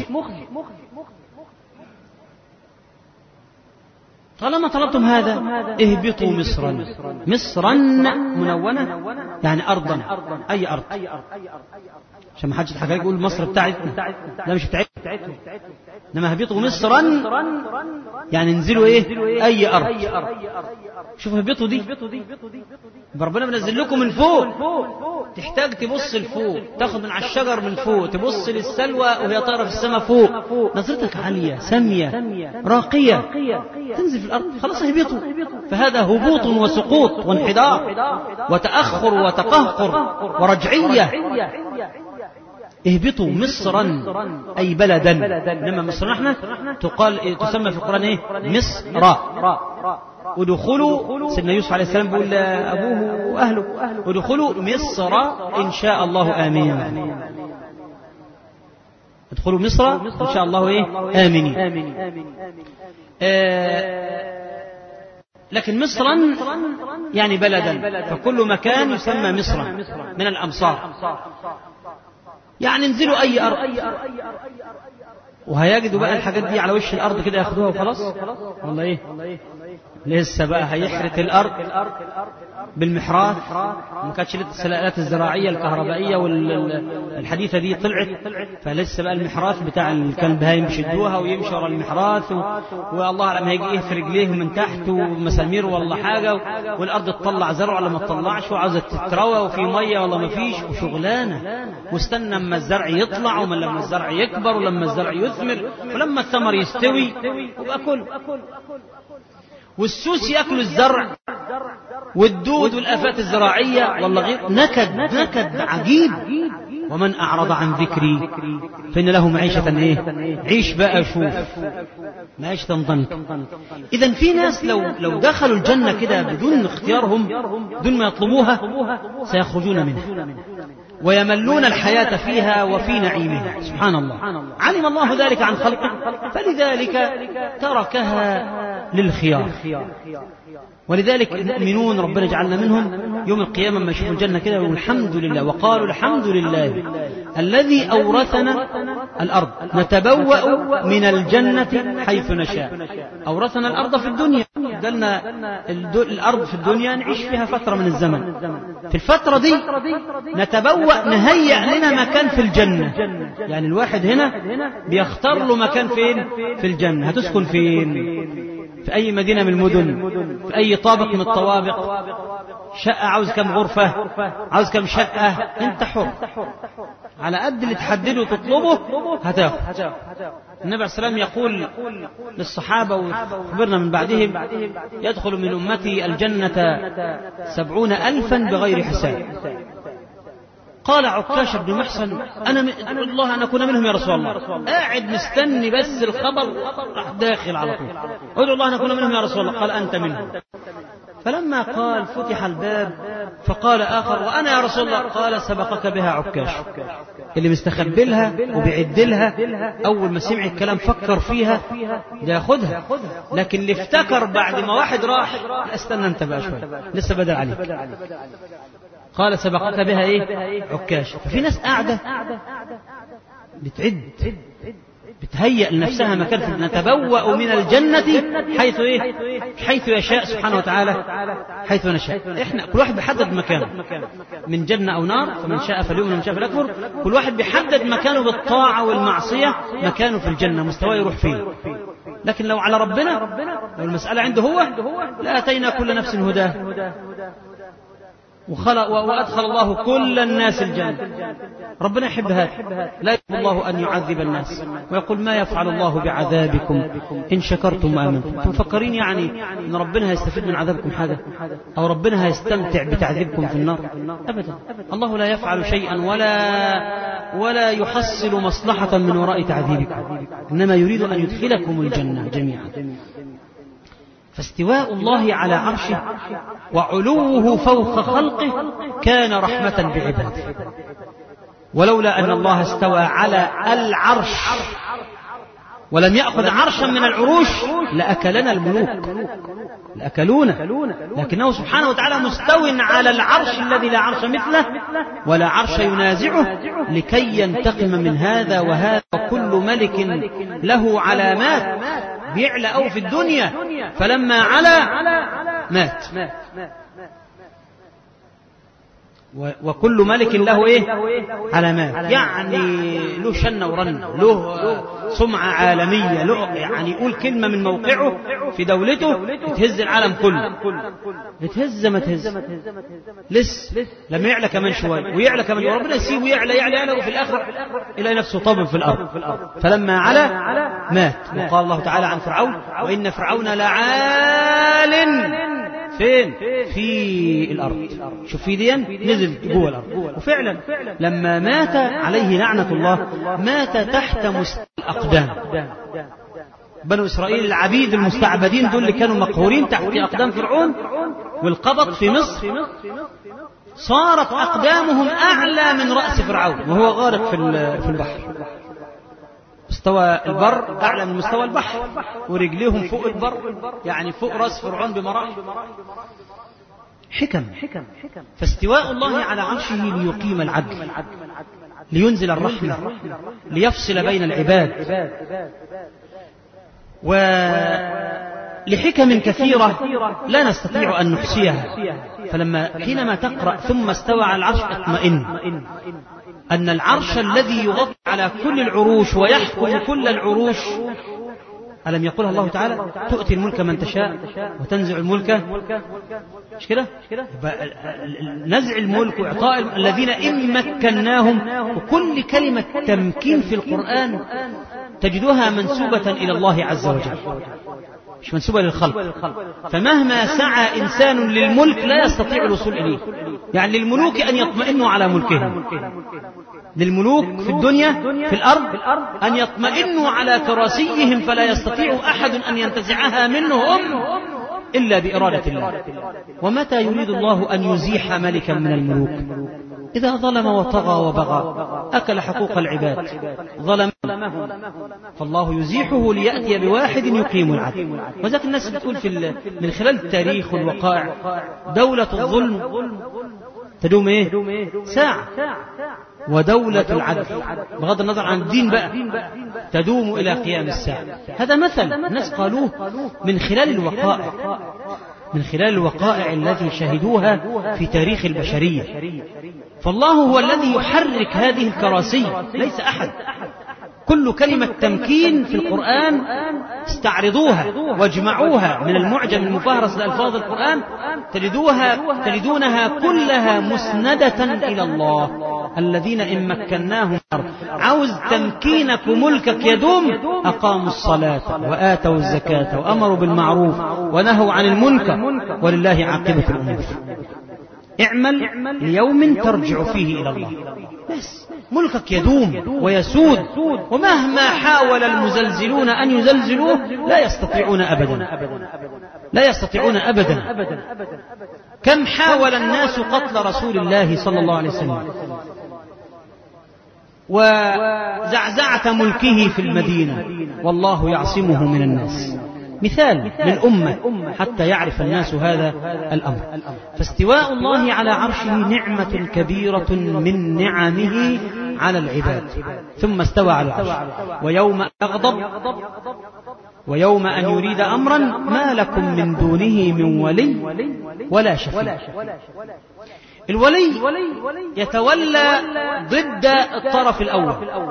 S4: طالما طلبتم هذا اهبطوا مصرا. مصرا منونة يعني أرضا، أي أرض، عشان ما حدش يضحك عليك يقول مصر بتاعتنا، لا مش بتاعتنا، انما اهبطوا مصرا يعني انزلوا ايه؟ أي أرض. شوفوا اهبطوا دي، ربنا بنزل لكم من فوق، تحتاج تبص لفوق، تاخد من على الشجر من فوق، تبص للسلوى وهي طايره في السماء فوق، نظرتك عالية سامية راقية، تنزل في الأرض، خلاص اهبطوا. فهذا هبوط وسقوط وانحدار وتأخر وتقهقر ورجعية. اهبطوا مصرا أي بلدا، لما مصر نحن تقال تسمى في القرآن ايه؟ مصر. ودخلوا، سيدنا يوسف عليه السلام بيقول أبوه وأهله ودخلوا مصر إن شاء الله آمين. ادخلوا مصر إن شاء الله إيه؟ آمين. آه لكن مصرا يعني بلدا، فكل مكان يسمى مصرا من الأمصار، يعني انزلوا أي أرض، وهيجدوا بقى الحاجات دي على وش الأرض كده ياخدوها وخلاص. والله إيه؟ لسه بقى هيحرث الأرض بالمحراث، ما كانتش لسه الآلات الزراعية الكهربائية والحديثة دي طلعت، فلسه بقى المحراث بتاع كان البهايم بيشدوها ويمشي ورا المحراث، والله اعلم هيجي ايه في رجليه من تحت ومسامير ولا حاجة، والأرض تطلع زرع ولا ما تطلعش، وعاوزة تتروى وفي مية ولا ما فيش، وشغلانة، واستنى اما الزرع يطلع، ومن لما الزرع يكبر، ولما الزرع يثمر، ولما الثمر يستوي ويبقى كله، والسوس يأكل الزرع، والدود والآفات الزراعية والله غير، نكد نكد عجيب. ومن أعرض عن ذكري فإن له معيشة إيه؟ عيش بقى شوف معيشة ضنك. إذن في ناس لو لو دخلوا الجنة كده بدون اختيارهم، بدون ما يطلبوها، سيخرجون منها ويملون الحياة فيها وفي نعيمها. سبحان الله، علم الله ذلك عن خلقه، فلذلك تركها للخيار. ولذلك المؤمنون ربنا يجعلنا منهم يوم القيامة ما يشوفوا الجنة كده يقولوا الحمد لله، وقالوا الحمد لله الذي أورثنا الأرض نتبوأ من الجنة حيث نشاء. أورثنا الأرض في الدنيا، قالنا الأرض في الدنيا نعيش فيها فترة من الزمن، في الفترة دي نتبوأ نهيئ لنا مكان في الجنة. يعني الواحد هنا بيختار له مكان فين في الجنة. هتسكن فين؟ في أي مدينة من المدن، في أي طابق من الطوابق، شقة عاوز كم غرفة، عاوز كم شقة، انت حر على قد اللي تحدده وتطلبه هتاخد. النبي عليه السلام يقول للصحابة وخبرنا من بعدهم: يدخل من أمتي الجنة سبعون ألفا بغير حساب. قال عكاش بن محصن: أنا م... الله أن أكون منهم يا رسول الله. قاعد مستني بس الخبر، راح داخل على طول: أدعو الله أن أكون منهم يا رسول الله. قال: أنت منهم. فلما قال فتح الباب فقال آخر: وأنا يا رسول الله. قال: سبقك بها عكاش. اللي مستخبلها وبيعدلها أول ما سمع الكلام فكر فيها ياخدها، لكن اللي افتكر بعد ما واحد راح: استنى انت بقى شوي لسه بدل عليك. قال: سبقك بها ايه عكاش. ففي ناس قاعدة بتعد بتهيأ لنفسها مكان، نتبوأ من الجنة حيث ايه حيث يشاء سبحانه وتعالى، حيث نشاء. احنا كل واحد بيحدد مكانه من جنة او نار، فمن شاء فليؤمن ومن شاء فليكفر. كل واحد بيحدد مكانه بالطاعة والمعصية، مكانه في الجنة مستواه يروح فيه. لكن لو على ربنا، لو المسألة عنده هو، لآتينا كل نفس هداه وخلق وأدخل الله كل الناس الجنة. ربنا يحب هذا، لا يحب الله أن يعذب الناس، ويقول: ما يفعل الله بعذابكم إن شكرتم وآمنتم. أنتم مفكرين يعني أن ربنا هيستفيد من عذابكم حاجة، أو ربنا هيستمتع بتعذيبكم في النار؟ أبدا. الله لا يفعل شيئا ولا ولا يحصل مصلحة من وراء تعذيبكم، إنما يريد أن يدخلكم الجنة جميعا. فاستواء الله على عرشه وعلوه فوق خلقه كان رحمة بعباده. ولولا أن الله استوى على العرش ولم يأخذ عرشا من العروش لأكلنا الملوك، لأكلونا. لكنه سبحانه وتعالى مستو على العرش الذي لا عرش مثله ولا عرش ينازعه، لكي ينتقم من هذا وهذا. وكل ملك له علامات، بيعلى أو في الدنيا، فلما علا مات. وكل ملك له ايه علامات، يعني له شنة ورن، له سمعة عالمية، له يعني يقول كلمة من موقعه في دولته تهز العالم كله. بتهز ما تهز لسه لما يعلى كمان شوي ويعلى كمان، وربنا يسيبه يعلى يعلى يعلى، وفي الآخر إلى نفسه طبب في الأرض. فلما علا مات. وقال الله تعالى عن فرعون: وإن فرعون لعال فين في الأرض. شوف في ديان نزل جوه الأرض. وفعلا لما مات عليه لعنة الله مات تحت مستوى الأقدام. بنو إسرائيل العبيد المستعبدين دول اللي كانوا مقهورين تحت أقدام فرعون والقبط في مصر، صارت أقدامهم أعلى من رأس فرعون وهو غارق في البحر. مستوى البر أعلى من مستوى البحر، ورجليهم فوق البر، يعني فوق رأس فرعون بمراحل. حكم. فاستواء الله على عرشه ليقيم العدل، لينزل الرحمة، ليفصل بين العباد، ولحكم كثيرة لا نستطيع أن نحصيها. فلما حينما تقرأ ثم استوى على العرش اطمئن أن العرش الذي يغطي على كل العروش ويحكم كل العروش، ألم يقول الله تعالى: تؤتي الملك من تشاء وتنزع الملك، مش كده؟ نزع الملك وإعطاء الذين إن مكناهم. وكل كلمة تمكين في القرآن تجدها منسوبة إلى الله عز وجل، مش منسوبة للخلق. فمهما سعى إنسان للملك لا يستطيع الوصول إليه. يعني للملوك أن يطمئنوا على ملكهم، للملوك في الدنيا في الأرض أن يطمئنوا على كراسيهم، فلا يستطيع أحد أن ينتزعها منهم إلا بإرادة الله. ومتى يريد الله أن يزيح ملكا من الملوك؟ إذا ظلم وطغى وبغى أكل حقوق العباد ظلمهم، فالله يزيحه ليأتي بواحد يقيم العدل. وذلك الناس بتقول في من خلال التاريخ والوقائع: دولة الظلم تدوم إيه؟ ساعة. ودولة العدل بغض النظر عن الدين بقى تدوم إلى قيام الساعة. هذا مثل الناس قالوه من خلال الوقائع من خلال الوقائع التي شهدوها في تاريخ البشرية. فالله هو الذي يحرك هذه الكراسي ليس أحد. كل كلمة تمكين في القرآن استعرضوها واجمعوها من المعجم المفهرس لألفاظ القرآن تجدوها تجدونها كلها مسندة إلى الله. الذين إن مكناهم عاوز تمكينك وملكك يدوم أقاموا الصلاة وآتوا الزكاة وأمروا بالمعروف ونهوا عن المنكر ولله عاقبة الأمور. اعمل ليوم ترجع فيه إلى الله. بس ملكك يدوم ويسود. ومهما حاول المزلزلون أن يزلزلوه لا يستطيعون أبدا لا يستطيعون أبدا. كم حاول الناس قتل رسول الله صلى الله عليه وسلم وزعزعة ملكه في المدينة والله يعصمه من الناس. مثال للأمة حتى يعرف الناس هذا الأمر. فاستواء الله على عرشه نعمة كبيرة من نعمه على العباد. ثم استوى على العرش. ويوم يغضب ويوم أن يريد أمرا ما لكم من دونه من ولي ولا شفيع. الولي يتولى ضد الطرف الأول.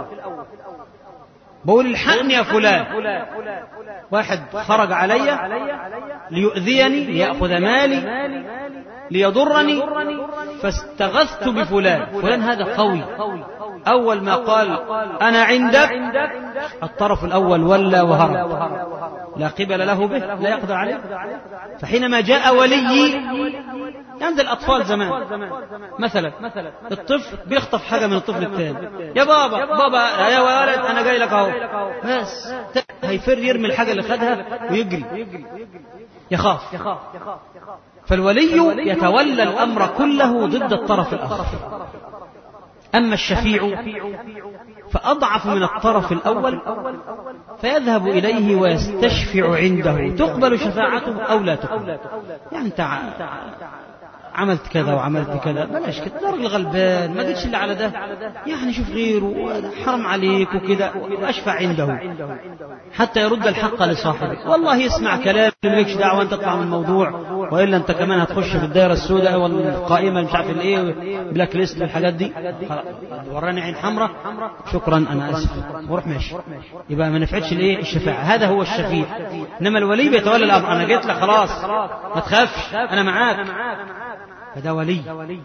S4: بقول الحقني يا فلان، واحد خرج علي ليؤذيني ليأخذ مالي ليضرني فاستغثت بفلان. فلان هذا قوي، أول ما قال أنا عندك الطرف الأول ولى وهرب، لا قبل له به، لا يقدر عليه. فحينما جاء ولي عند الأطفال زمان مثلا الطفل بيخطف حاجة من الطفل الثاني، يا بابا بابا يا ولد أنا جاي لك أهو، بس هيفر يرمي الحاجة اللي خدها ويجري يخاف. فالولي يتولى الأمر كله ضد الطرف الآخر. أما الشفيع فأضعف من الطرف الأول فيذهب إليه ويستشفع عنده، تقبل شفاعته أو لا تقبل. يعني أنت عملت كذا وعملت كذا، بلاش كده، ده راجل غلبان ما جيتش اللي على ده، يعني شوف غيره حرم عليك وكده، وأشفع عنده حتى يرد الحق لصاحبه. والله يسمع كلام مالكش دعوة أنت تطلع من الموضوع، وإلا أنت كمان هتخش في الدائرة السوداء والقائمة مش عارف الإيه بلاك ليست والحاجات دي، وراني عين حمراء شكرا أنا أسف وروح ماشي، يبقى ما نفعتش الإيه الشفاعة. هذا هو الشفيع. إنما الولي بيتولى الأمر، أنا جيت لك خلاص ما تخافش أنا معاك، هذا ولي.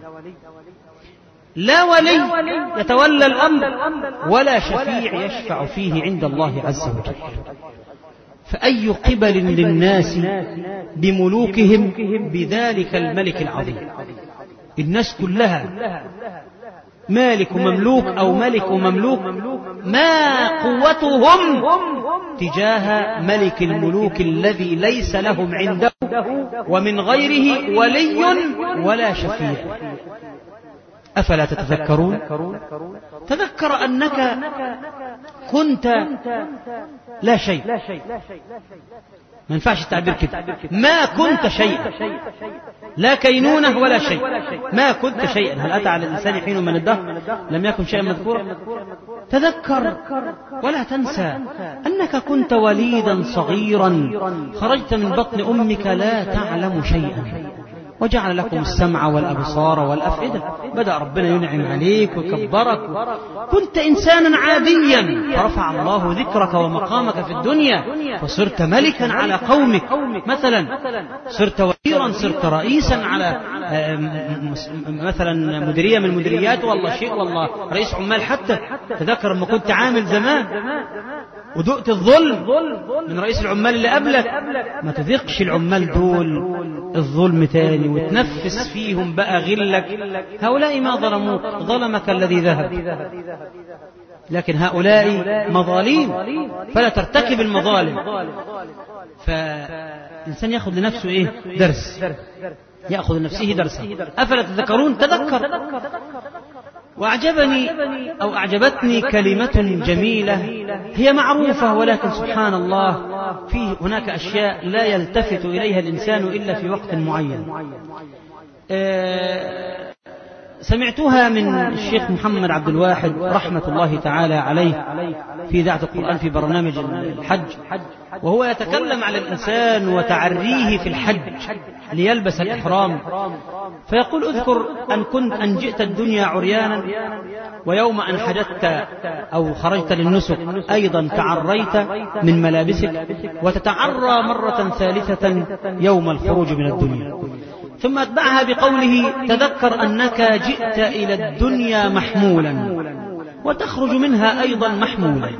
S4: لا ولي يتولى الأمر ولا شفيع يشفع فيه عند الله عز وجل. فأي قبل للناس بملوكهم بذلك الملك العظيم. الناس كلها مالك ومملوك أو ملك ومملوك، ما قوتهم تجاه ملك الملوك الذي ليس لهم عنده ومن غيره ولي ولا شفيع. أفلا تتذكرون؟ تذكر أنك كنت لا شيء، ما ينفعش التعبير كده، ما كنت شيئا، لا كينونة ولا شيء، ما كنت شيئا. هل أتى على الإنسان حين من الدهر لم يكن شيئا مذكورا؟ تذكر ولا تنسى أنك كنت وليدا صغيرا خرجت من بطن أمك لا تعلم شيئا، وجعل لكم السمع والأبصار والأفئدة. بدأ ربنا ينعم عليك وكبرك، كنت إنسانا عاديا فرفع الله ذكرك ومقامك في الدنيا وصرت ملكا على قومك مثلا، صرت وزيرا، صرت رئيسا على مثلا مديرية من المديريات، والله شيء، والله رئيس عمال حتى. تذكر لما كنت عامل زمان ودقت الظلم من رئيس العمال اللي قبلك، ما تذقش العمال دول الظلم تاني وتنفس فيهم بقى غلك. هؤلاء ما ظلموك، ظلمك الذي ذهب، لكن هؤلاء مظالم فلا ترتكب المظالم. فالإنسان يأخذ لنفسه إيه؟ درس، يأخذ لنفسه درسا. أفلا تذكرون؟ تذكر. وأعجبني أو أعجبتني كلمة جميلة هي معروفة، ولكن سبحان الله فيه هناك أشياء لا يلتفت إليها الإنسان إلا في وقت معين. سمعتها من الشيخ محمد عبد الواحد رحمة الله تعالى عليه في إذاعة القرآن في برنامج الحج، وهو يتكلم على الإنسان وتعريه في الحج ليلبس الإحرام، فيقول: اذكر أن كنت أن جئت الدنيا عريانا، ويوم أن حجت أو خرجت للنسك أيضا تعريت من ملابسك، وتتعرى مرة ثالثة يوم الخروج من الدنيا. ثم أتبعها بقوله: تذكر أنك جئت إلى الدنيا محمولا وتخرج منها أيضا محمولا.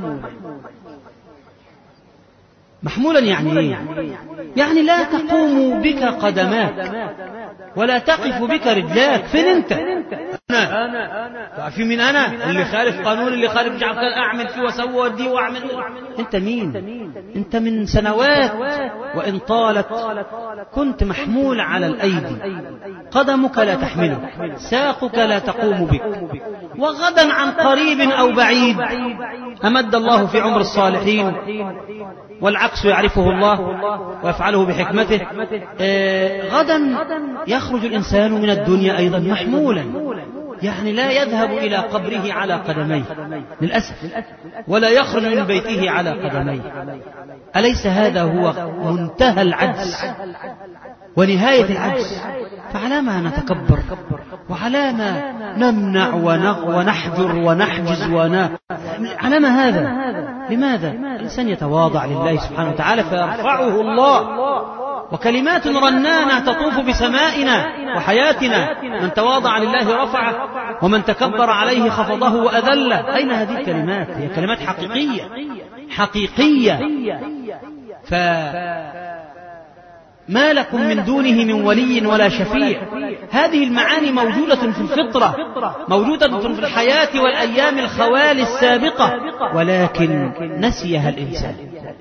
S4: محمولا يعني إيه؟ يعني لا تقوم بك قدماك ولا تقف بك رجلاك. فين أنت؟ أنا تعرفين مين أنا؟ اللي خالف قانون، اللي خالف جعل أعمل فيه وسوى ودي وأعمل. أنت مين؟ أنت من سنوات وإن طالت كنت محمول على الأيدي، قدمك لا تحملك، ساقك لا تقوم بك، وغدا عن قريب أو بعيد أمد الله في عمر الصالحين، والعكس يعرفه الله ويفعله بحكمته. آه غدا يخرج الإنسان من الدنيا أيضا محمولا، يعني لا يذهب إلى قبره على قدميه للأسف، ولا يخرج من بيته على قدميه. أليس هذا هو منتهى العجز ونهاية العجز؟ فعلى ما نتكبر، وعلى ما نمنع ونحجر ونحجز ون... على ما هذا؟ لماذا؟ الإنسان يتواضع لله سبحانه وتعالى فيرفعه الله، وكلمات رنانة تطوف بسمائنا وحياتنا: من تواضع لله رفعه ومن تكبر عليه خفضه وأذله. أين هذه الكلمات؟ هي كلمات حقيقية حقيقية. فما لكم من دونه من ولي ولا شفيع. هذه المعاني موجودة في الفطرة، موجودة في الحياة والأيام الخوالي السابقة، ولكن نسيها الإنسان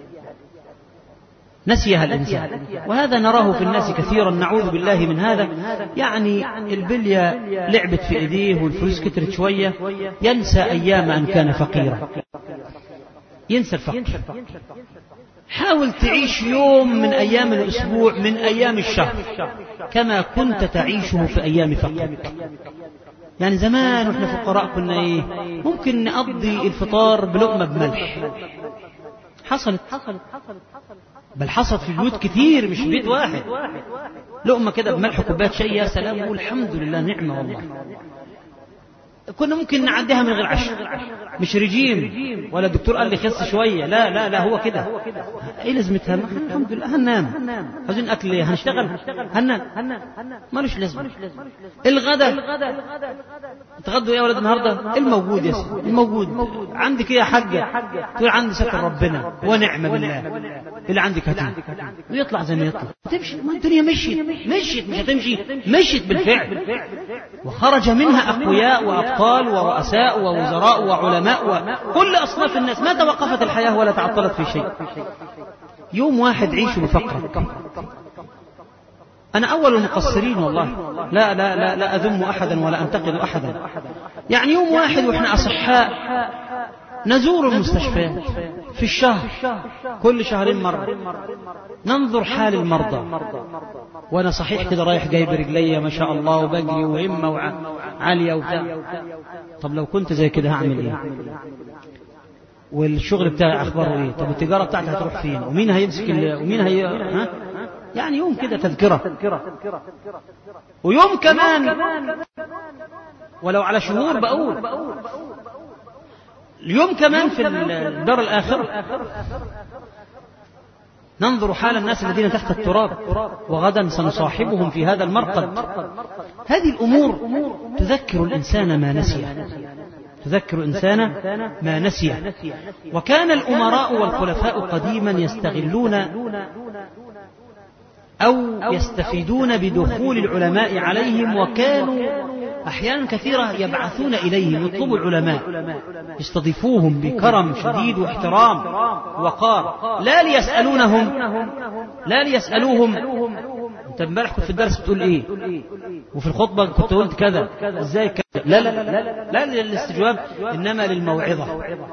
S4: نسيها الإنسان وهذا نراه في الناس كثيرا، نعوذ بالله من هذا. يعني البلية لعبت في إيديه والفلوس كترت شوية، ينسى أيام أن كان فقيرا، ينسى الفقر. حاول تعيش يوم من أيام الأسبوع، من أيام الشهر، كما كنت تعيشه في أيام فقرك. يعني زمان وإحنا فقراء كنا إيه؟ ممكن نقضي الفطار بلقمة بملح. حصلت بل حصلت في بيوت كثير، مش بيت واحد. لقمة كده بملح وكوباية شاي، يا سلام، والحمد لله، نعمة والله. كنا ممكن نعديها من غير عشاء، مش رجيم ولا الدكتور قال لي خس شوية، لا لا لا، هو كده. ايه لازمتها؟ الحمد لله، هننام، عايزين اكل ايه؟ هنشتغل، هننام، مالوش لازمه. الغدا تغدوا ايه يا ولد النهارده؟ الموجود يا سيدي، الموجود. عندك ايه يا حاجه؟ تقول عندي ستر ربنا ونعمه بالله، اللي عندك هاتيه، ويطلع زي ما يطلع. تمشي، ما الدنيا مشيت مشيت مش هتمشي، مشيت بالفعل، وخرج منها اقوياء وابطال ورؤساء ووزراء وعلماء وكل اصناف الناس. ما توقفت الحياه ولا تعطلت في شيء. يوم واحد عيشوا بفقرك. أنا أول المقصرين والله، لا لا لا لا أذم أحدا ولا أنتقد أحدا. يعني يوم واحد وإحنا أصحاء نزور المستشفيات في الشهر، كل شهرين مرة، ننظر حال المرضى. وأنا صحيح كده رايح جايب رجلي ما شاء الله وبجري وهمة وعالية وبتاع. طب لو كنت زي كده هعمل إيه؟ والشغل بتاعي أخباره إيه؟ طب التجارة بتاعتي هتروح فين؟ ومين هيمسك ومين هي ها؟ يعني يوم كده تذكرة، ويوم كمان ولو على شهور بقول، اليوم كمان في الدار الآخرة ننظر حال الناس الذين تحت التراب، وغدا سنصاحبهم في هذا المرقد. هذه الأمور تذكر الإنسان ما نسي، تذكر الإنسان ما نسي. وكان الأمراء والخلفاء قديما يستغلون أو يستفيدون بدخول العلماء عليهم، وكانوا أحيانا كثيرة يبعثون إليهم يطلبوا العلماء، يستضيفوهم بكرم شديد واحترام وقار، لا ليسألونهم لا ليسألوهم أنت امبارح كنت في الدرس بتقول إيه، وفي الخطبة كنت قلت كذا، إزاي كذا، لا لا لا لا, لا للاستجواب، إنما للموعظة.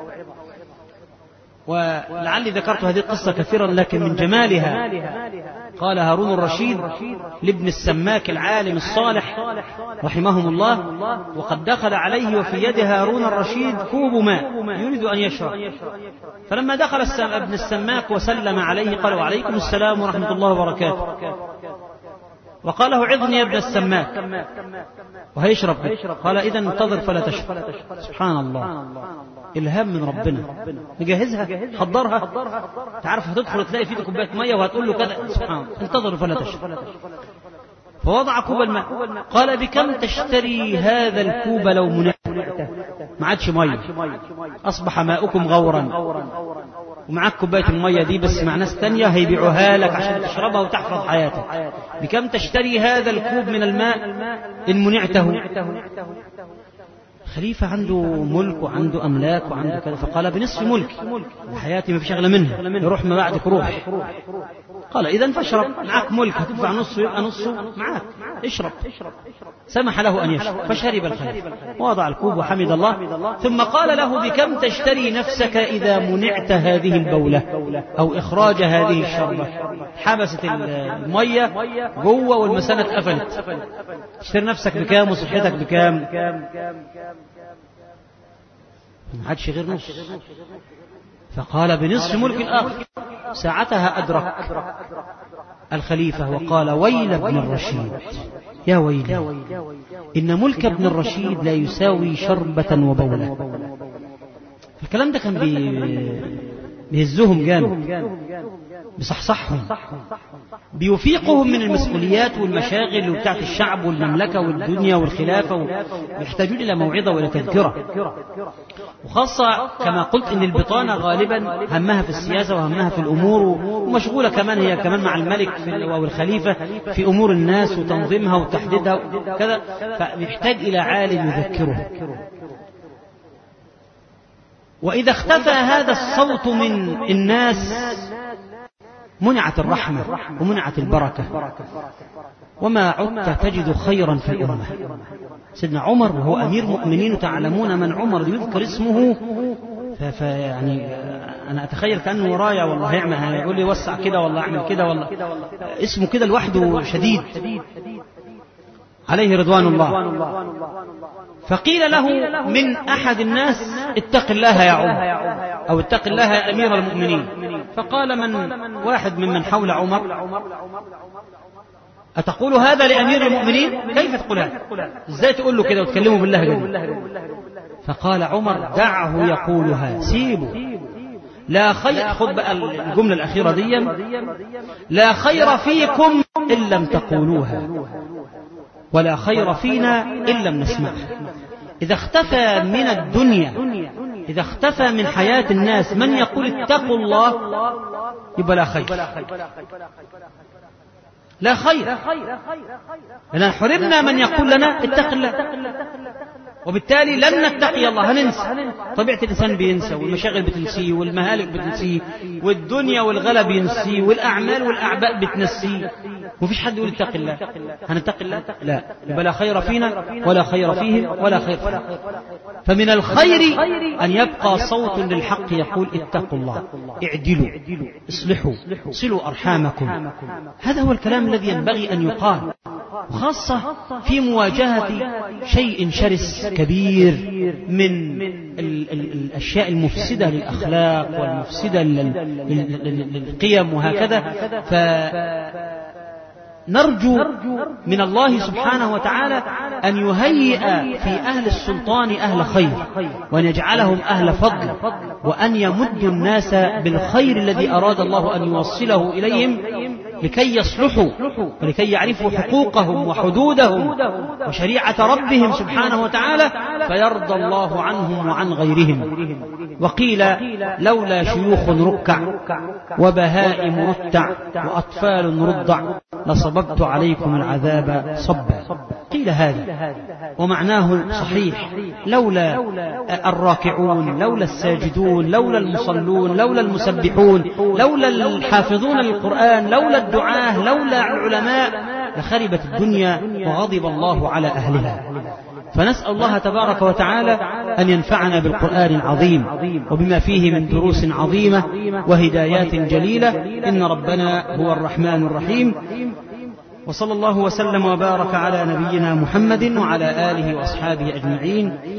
S4: ولعلي ذكرت هذه القصة كثيرا، لكن من جمالها قال هارون الرشيد لابن السماك العالم الصالح رحمهم الله: وقد دخل عليه وفي يد هارون الرشيد كوب ماء يريد أن يشرب، فلما دخل ابن السماك وسلم عليه قال: وعليكم السلام ورحمة الله وبركاته، وقال له: عظني يا ابن السماك، وهيشرب. قال: إذا انتظر فلا تشرب. سبحان الله، إلهام من ربنا، نجهزها، حضرها، تعرف هتدخل تلاقي فيه كوباية مية وهتقول له كذا، سبحان الله، انتظر فلا تشرب. فوضع كوب الماء، قال: بكم تشتري هذا الكوب لو منعته؟ ما عادش مية، أصبح ماؤكم غورا، ومعاك كوباية المية دي بس مع ناس تانية هيبيعوها لك عشان تشربها وتحفظ حياتك. بكم تشتري هذا الكوب من الماء إن منعته؟ خليفة عنده ملك وعنده أملاك وعنده كذا، فقال: بنصف ملك، حياتي ما في شغلة منها، يروح ما بعدك روح. قال: إذن فاشرب، معك ملك هتدفع نصه يبقى نصه معك، اشرب. سمح له أن يشرب، فشرب الخليفة، وضع الكوب وحمد الله، ثم قال له: بكم تشتري نفسك إذا منعت هذه البولة أو إخراج هذه الشربة؟ حبست المية جوه والمسانة اتقفلت، تشتري نفسك بكام وصحتك بكام؟ ما عادش غير نص. فقال: بنصف ملك الآخر. ساعتها أدرك الخليفة وقال: ويل ابن الرشيد، يا ويلي، إن ملك ابن الرشيد لا يساوي شربة وبولة. الكلام ده كان بيهزهم جامد، بصحصحهم، بيفيقهم من المسؤوليات والمشاغل وبتاعت الشعب والمملكة والدنيا والخلافة، ويحتاجون إلى موعظة وإلى تذكرة. وخاصة كما قلت إن البطانة غالبا همها في السياسة وهمها في الأمور، ومشغولة كمان هي كمان مع الملك أو الخليفة في أمور الناس وتنظيمها وتحديدها وكذا، فيحتاج إلى عالم يذكره. وإذا اختفى هذا الصوت من الناس منعت الرحمة ومنعت البركة، وما عدت تجد خيرا في الأمة. سيدنا عمر وهو أمير مؤمنين، تعلمون من عمر يذكر اسمه، فيعني أنا أتخيل كأنه ورايا والله يعمل، يقول لي وسع كده والله أعمل كده والله، اسمه كده لوحده شديد عليه رضوان الله. فقيل له من أحد الناس: اتق الله يا عمر، أو اتق الله يا أمير المؤمنين. فقال من واحد ممن حول عمر: أتقول هذا لأمير المؤمنين؟ كيف تقول هذا؟ إزاي تقول له كده وتكلمه بالله جل؟ فقال عمر: دعه يقولها، سيبه، لا خير. خذ بقى الجملة الأخيرة دي: لا خير فيكم إن لم تقولوها، ولا خير فينا إن لم نسمعها. إذا اختفى من الدنيا، إذا اختفى من حياة الناس من يقول اتقوا الله، يبقى لا خير، لا خير، لأن حرمنا من يقول لنا اتق الله، وبالتالي لن نتقي الله، هننسى. طبيعة الإنسان بينسى، والمشاغل بتنسيه، والمهالك بتنسيه، والدنيا والغلا بينسيه، والأعمال والأعباء بتنسيه. وفيش حد يقول اتق الله، هنتقي الله؟ لا، يبقى لا خير فينا ولا خير فيه ولا خير فيه. فمن الخير أن يبقى صوت للحق يقول اتقوا الله، اعدلوا، اصلحوا، صلوا أرحامكم. هذا هو الكلام الذي ينبغي أن يقال، وخاصة في مواجهة شيء شرس كبير من الأشياء المفسدة للأخلاق والمفسدة للقيم وهكذا. فنرجو من الله سبحانه وتعالى أن يهيئ في أهل السلطان أهل خير، وأن يجعلهم أهل فضل، وأن يمد الناس بالخير الذي أراد الله أن يوصله إليهم، لكي يصلحوا ولكي يعرفوا حقوقهم وحدودهم وشريعة ربهم سبحانه وتعالى، فيرضى الله عنهم وعن غيرهم. وقيل: لولا شيوخ ركع وبهائم رتع وأطفال رضع لصببت عليكم العذاب صبا. قيل هذا ومعناه صحيح: لولا الراكعون، لولا الساجدون، لولا المصلون، لولا المسبحون، لولا الحافظون للقرآن، لولا الدعاة، لولا العلماء لخربت الدنيا وغضب الله على أهلها. فنسأل الله تبارك وتعالى أن ينفعنا بالقرآن العظيم وبما فيه من دروس عظيمة وهدايات جليلة، إن ربنا هو الرحمن الرحيم. وصلى الله وسلم وبارك على نبينا محمد وعلى آله وأصحابه أجمعين.